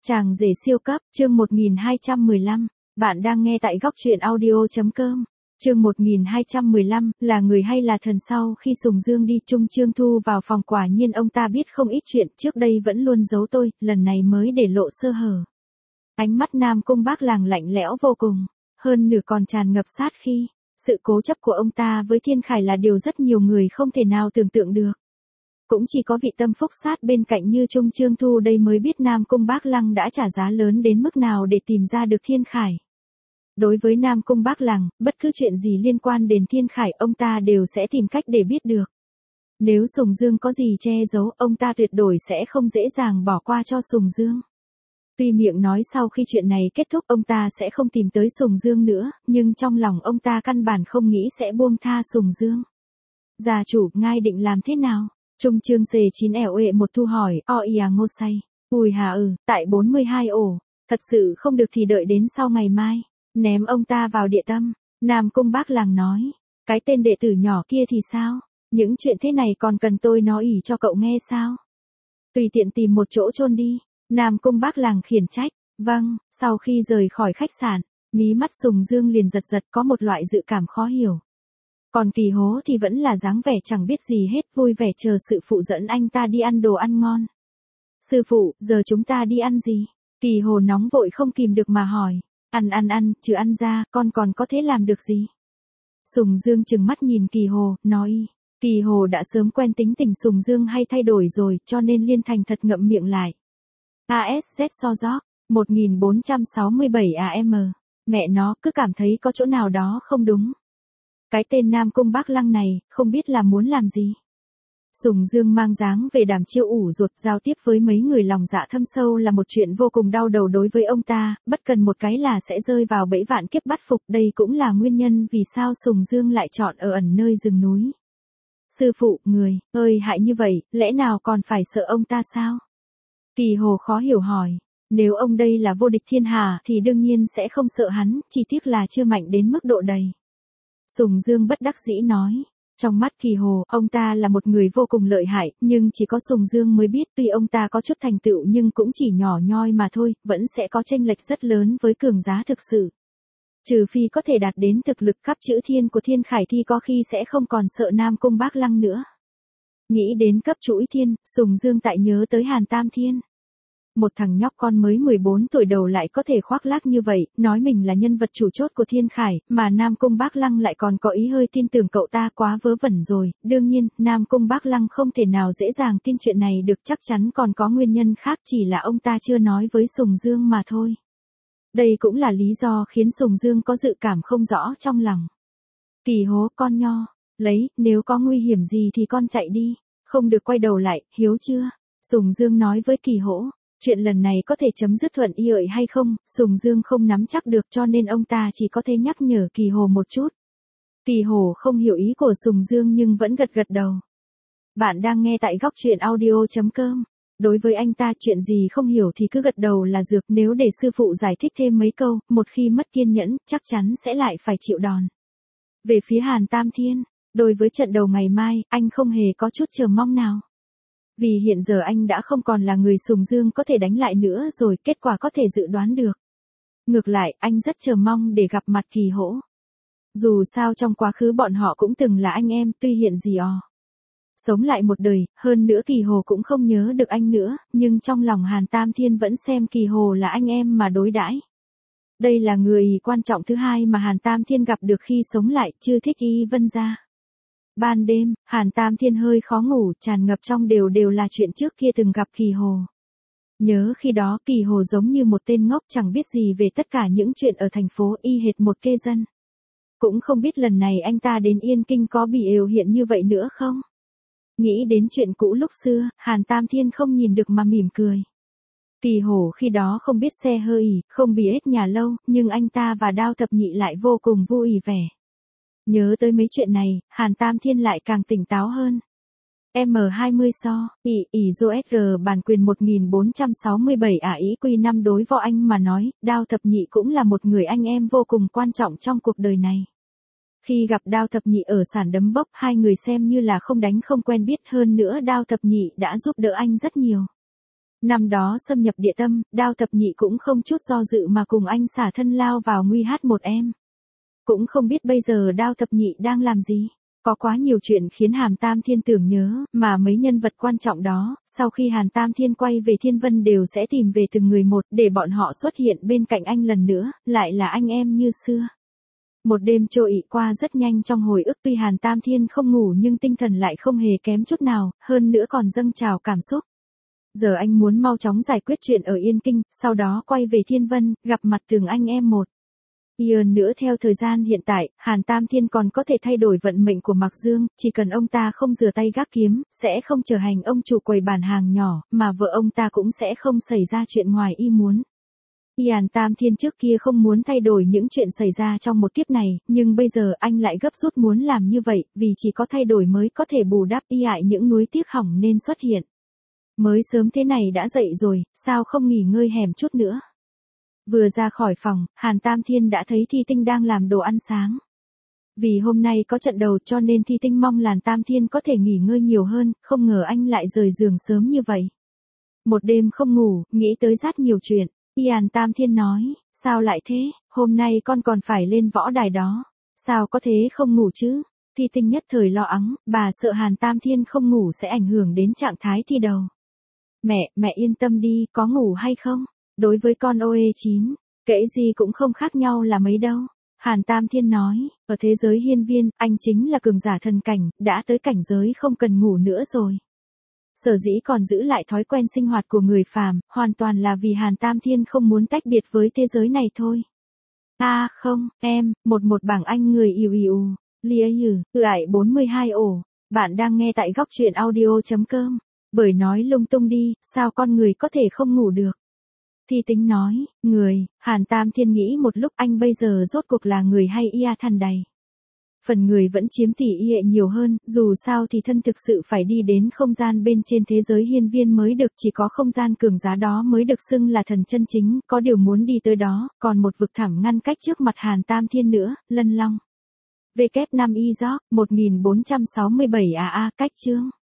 Chàng rể siêu cấp, chương 1215, bạn đang nghe tại góc truyện audio.com. Chương 1215, là người hay là thần? Sau khi Sùng Dương đi chung Trương Thu vào phòng, quả nhiên ông ta biết không ít chuyện, trước đây vẫn luôn giấu tôi, lần này mới để lộ sơ hở. Ánh mắt Nam Cung Bác Làng lạnh lẽo vô cùng, hơn nửa còn tràn ngập sát khí. Sự cố chấp của ông ta với Thiên Khải là điều rất nhiều người không thể nào tưởng tượng được. Cũng chỉ có vị tâm phúc sát bên cạnh như Trung Trương Thu đây mới biết Nam Cung Bác Lăng đã trả giá lớn đến mức nào để tìm ra được Thiên Khải. Đối với Nam Cung Bác Lăng, bất cứ chuyện gì liên quan đến Thiên Khải ông ta đều sẽ tìm cách để biết được. Nếu Sùng Dương có gì che giấu, ông ta tuyệt đối sẽ không dễ dàng bỏ qua cho Sùng Dương. Tuy miệng nói sau khi chuyện này kết thúc ông ta sẽ không tìm tới Sùng Dương nữa, nhưng trong lòng ông ta căn bản không nghĩ sẽ buông tha Sùng Dương. Gia chủ, ngài định làm thế nào? Trung Trương C9LE một thu hỏi, ngô say. Ui hà tại 42 ổ. Thật sự không được thì đợi đến sau ngày mai. Ném ông ta vào địa tâm. Nam Cung Bác Làng nói. Cái tên đệ tử nhỏ kia thì sao? Những chuyện thế này còn cần tôi nói ỉ cho cậu nghe sao? Tùy tiện tìm một chỗ chôn đi. Nam Cung Bác Làng khiển trách. Vâng, sau khi rời khỏi khách sạn, mí mắt Sùng Dương liền giật giật, có một loại dự cảm khó hiểu. Còn Kỳ Hố thì vẫn là dáng vẻ chẳng biết gì hết, vui vẻ chờ sư phụ dẫn anh ta đi ăn đồ ăn ngon. Sư phụ, giờ chúng ta đi ăn gì? Kỳ Hồ nóng vội không kìm được mà hỏi. Ăn, trừ ăn ra, con còn có thể làm được gì? Sùng Dương trừng mắt nhìn Kỳ Hồ, nói. Kỳ Hồ đã sớm quen tính tình Sùng Dương hay thay đổi rồi, cho nên liên thành thật ngậm miệng lại. ASZ so gió, 1467 AM. Mẹ nó cứ cảm thấy có chỗ nào đó không đúng. Cái tên Nam Cung Bác Lăng này, không biết là muốn làm gì. Sùng Dương mang dáng về đàm chiêu ủ ruột, giao tiếp với mấy người lòng dạ thâm sâu là một chuyện vô cùng đau đầu đối với ông ta, bất cần một cái là sẽ rơi vào bẫy vạn kiếp bắt phục. Đây cũng là nguyên nhân vì sao Sùng Dương lại chọn ở ẩn nơi rừng núi. Sư phụ, người ơi hại như vậy, lẽ nào còn phải sợ ông ta sao? Kỳ Hồ khó hiểu hỏi. Nếu ông đây là vô địch thiên hà thì đương nhiên sẽ không sợ hắn, chỉ tiếc là chưa mạnh đến mức độ đầy. Sùng Dương bất đắc dĩ nói. Trong mắt Kỳ Hồ, ông ta là một người vô cùng lợi hại, nhưng chỉ có Sùng Dương mới biết tuy ông ta có chút thành tựu nhưng cũng chỉ nhỏ nhoi mà thôi, vẫn sẽ có chênh lệch rất lớn với cường giá thực sự. Trừ phi có thể đạt đến thực lực khắp chữ thiên của Thiên Khải thì có khi sẽ không còn sợ Nam Cung Bác Lăng nữa. Nghĩ đến cấp chuỗi thiên, Sùng Dương tại nhớ tới Hàn Tam Thiên. Một thằng nhóc con mới 14 tuổi đầu lại có thể khoác lác như vậy, nói mình là nhân vật chủ chốt của Thiên Khải, mà Nam Cung Bác Lăng lại còn có ý hơi tin tưởng cậu ta, quá vớ vẩn rồi. Đương nhiên, Nam Cung Bác Lăng không thể nào dễ dàng tin chuyện này được, chắc chắn còn có nguyên nhân khác, chỉ là ông ta chưa nói với Sùng Dương mà thôi. Đây cũng là lý do khiến Sùng Dương có dự cảm không rõ trong lòng. Kỳ Hố, con nho, lấy, nếu có nguy hiểm gì thì con chạy đi, không được quay đầu lại, hiếu chưa? Sùng Dương nói với Kỳ Hỗ. Chuyện lần này có thể chấm dứt thuận lợi hay không, Sùng Dương không nắm chắc được cho nên ông ta chỉ có thể nhắc nhở Kỳ Hồ một chút. Kỳ Hồ không hiểu ý của Sùng Dương nhưng vẫn gật gật đầu. Bạn đang nghe tại góc truyện audio.com. Đối với anh ta chuyện gì không hiểu thì cứ gật đầu là dược, nếu để sư phụ giải thích thêm mấy câu, một khi mất kiên nhẫn, chắc chắn sẽ lại phải chịu đòn. Về phía Hàn Tam Thiên, đối với trận đầu ngày mai, anh không hề có chút chờ mong nào. Vì hiện giờ anh đã không còn là người Sùng Dương có thể đánh lại nữa rồi, kết quả có thể dự đoán được. Ngược lại, anh rất chờ mong để gặp mặt Kỳ Hỗ. Dù sao trong quá khứ bọn họ cũng từng là anh em, tuy hiện gì sống lại một đời, hơn nữa Kỳ Hồ cũng không nhớ được anh nữa, nhưng trong lòng Hàn Tam Thiên vẫn xem Kỳ Hồ là anh em mà đối đãi. Đây là người quan trọng thứ hai mà Hàn Tam Thiên gặp được khi sống lại, chưa thích Y Vân gia. Ban đêm, Hàn Tam Thiên hơi khó ngủ, tràn ngập trong đều là chuyện trước kia từng gặp Kỳ Hồ. Nhớ khi đó Kỳ Hồ giống như một tên ngốc chẳng biết gì về tất cả những chuyện ở thành phố, y hệt một kê dân. Cũng không biết lần này anh ta đến Yên Kinh có bị ều hiện như vậy nữa không? Nghĩ đến chuyện cũ lúc xưa, Hàn Tam Thiên không nhìn được mà mỉm cười. Kỳ Hồ khi đó không biết xe hơi, không bị ết nhà lâu, nhưng anh ta và Đao Thập Nhị lại vô cùng vui vẻ. Nhớ tới mấy chuyện này, Hàn Tam Thiên lại càng tỉnh táo hơn. M20 so, SR bản quyền 1467 IQ5 đối với anh mà nói, Đao Thập Nhị cũng là một người anh em vô cùng quan trọng trong cuộc đời này. Khi gặp Đao Thập Nhị ở sàn đấm bốc, hai người xem như là không đánh không quen biết, hơn nữa Đao Thập Nhị đã giúp đỡ anh rất nhiều. Năm đó xâm nhập địa tâm, Đao Thập Nhị cũng không chút do dự mà cùng anh xả thân lao vào nguy H1M. Cũng không biết bây giờ Đao Thập Nhị đang làm gì. Có quá nhiều chuyện khiến Hàn Tam Thiên tưởng nhớ, mà mấy nhân vật quan trọng đó, sau khi Hàn Tam Thiên quay về Thiên Vân đều sẽ tìm về từng người một để bọn họ xuất hiện bên cạnh anh lần nữa, lại là anh em như xưa. Một đêm trôi qua rất nhanh trong hồi ức, tuy Hàn Tam Thiên không ngủ nhưng tinh thần lại không hề kém chút nào, hơn nữa còn dâng trào cảm xúc. Giờ anh muốn mau chóng giải quyết chuyện ở Yên Kinh, sau đó quay về Thiên Vân, gặp mặt từng anh em một. Hơn nữa theo thời gian hiện tại, Hàn Tam Thiên còn có thể thay đổi vận mệnh của Mạc Dương, chỉ cần ông ta không rửa tay gác kiếm, sẽ không trở thành ông chủ quầy bàn hàng nhỏ, mà vợ ông ta cũng sẽ không xảy ra chuyện ngoài ý muốn. Hàn Tam Thiên trước kia không muốn thay đổi những chuyện xảy ra trong một kiếp này, nhưng bây giờ anh lại gấp rút muốn làm như vậy, vì chỉ có thay đổi mới có thể bù đắp lại những nuối tiếc hỏng nên xuất hiện. Mới sớm thế này đã dậy rồi, sao không nghỉ ngơi hẻm chút nữa? Vừa ra khỏi phòng, Hàn Tam Thiên đã thấy Thi Tinh đang làm đồ ăn sáng. Vì hôm nay có trận đầu cho nên Thi Tinh mong Hàn Tam Thiên có thể nghỉ ngơi nhiều hơn, không ngờ anh lại rời giường sớm như vậy. Một đêm không ngủ, nghĩ tới rất nhiều chuyện. Hàn Tam Thiên nói, sao lại thế, hôm nay con còn phải lên võ đài đó. Sao có thế không ngủ chứ? Thi Tinh nhất thời lo lắng, bà sợ Hàn Tam Thiên không ngủ sẽ ảnh hưởng đến trạng thái thi đầu. Mẹ yên tâm đi, có ngủ hay không? Đối với con OE9, kể gì cũng không khác nhau là mấy đâu. Hàn Tam Thiên nói, ở thế giới hiên viên, anh chính là cường giả thần cảnh, đã tới cảnh giới không cần ngủ nữa rồi. Sở dĩ còn giữ lại thói quen sinh hoạt của người phàm, hoàn toàn là vì Hàn Tam Thiên không muốn tách biệt với thế giới này thôi. Không, em, một bảng anh người yêu, lia ải 42 ổ. Bạn đang nghe tại góc truyện audio.com. Bởi nói lung tung đi, sao con người có thể không ngủ được? Thi Tính nói, Hàn Tam Thiên nghĩ một lúc, anh bây giờ rốt cuộc là người hay thần đầy. Phần người vẫn chiếm tỷ lệ nhiều hơn, dù sao thì thân thực sự phải đi đến không gian bên trên thế giới hiên viên mới được, chỉ có không gian cường giá đó mới được xưng là thần chân chính, có điều muốn đi tới đó, còn một vực thẳm ngăn cách trước mặt Hàn Tam Thiên nữa, Lân Long. W5 Izok, 1467 cách chương.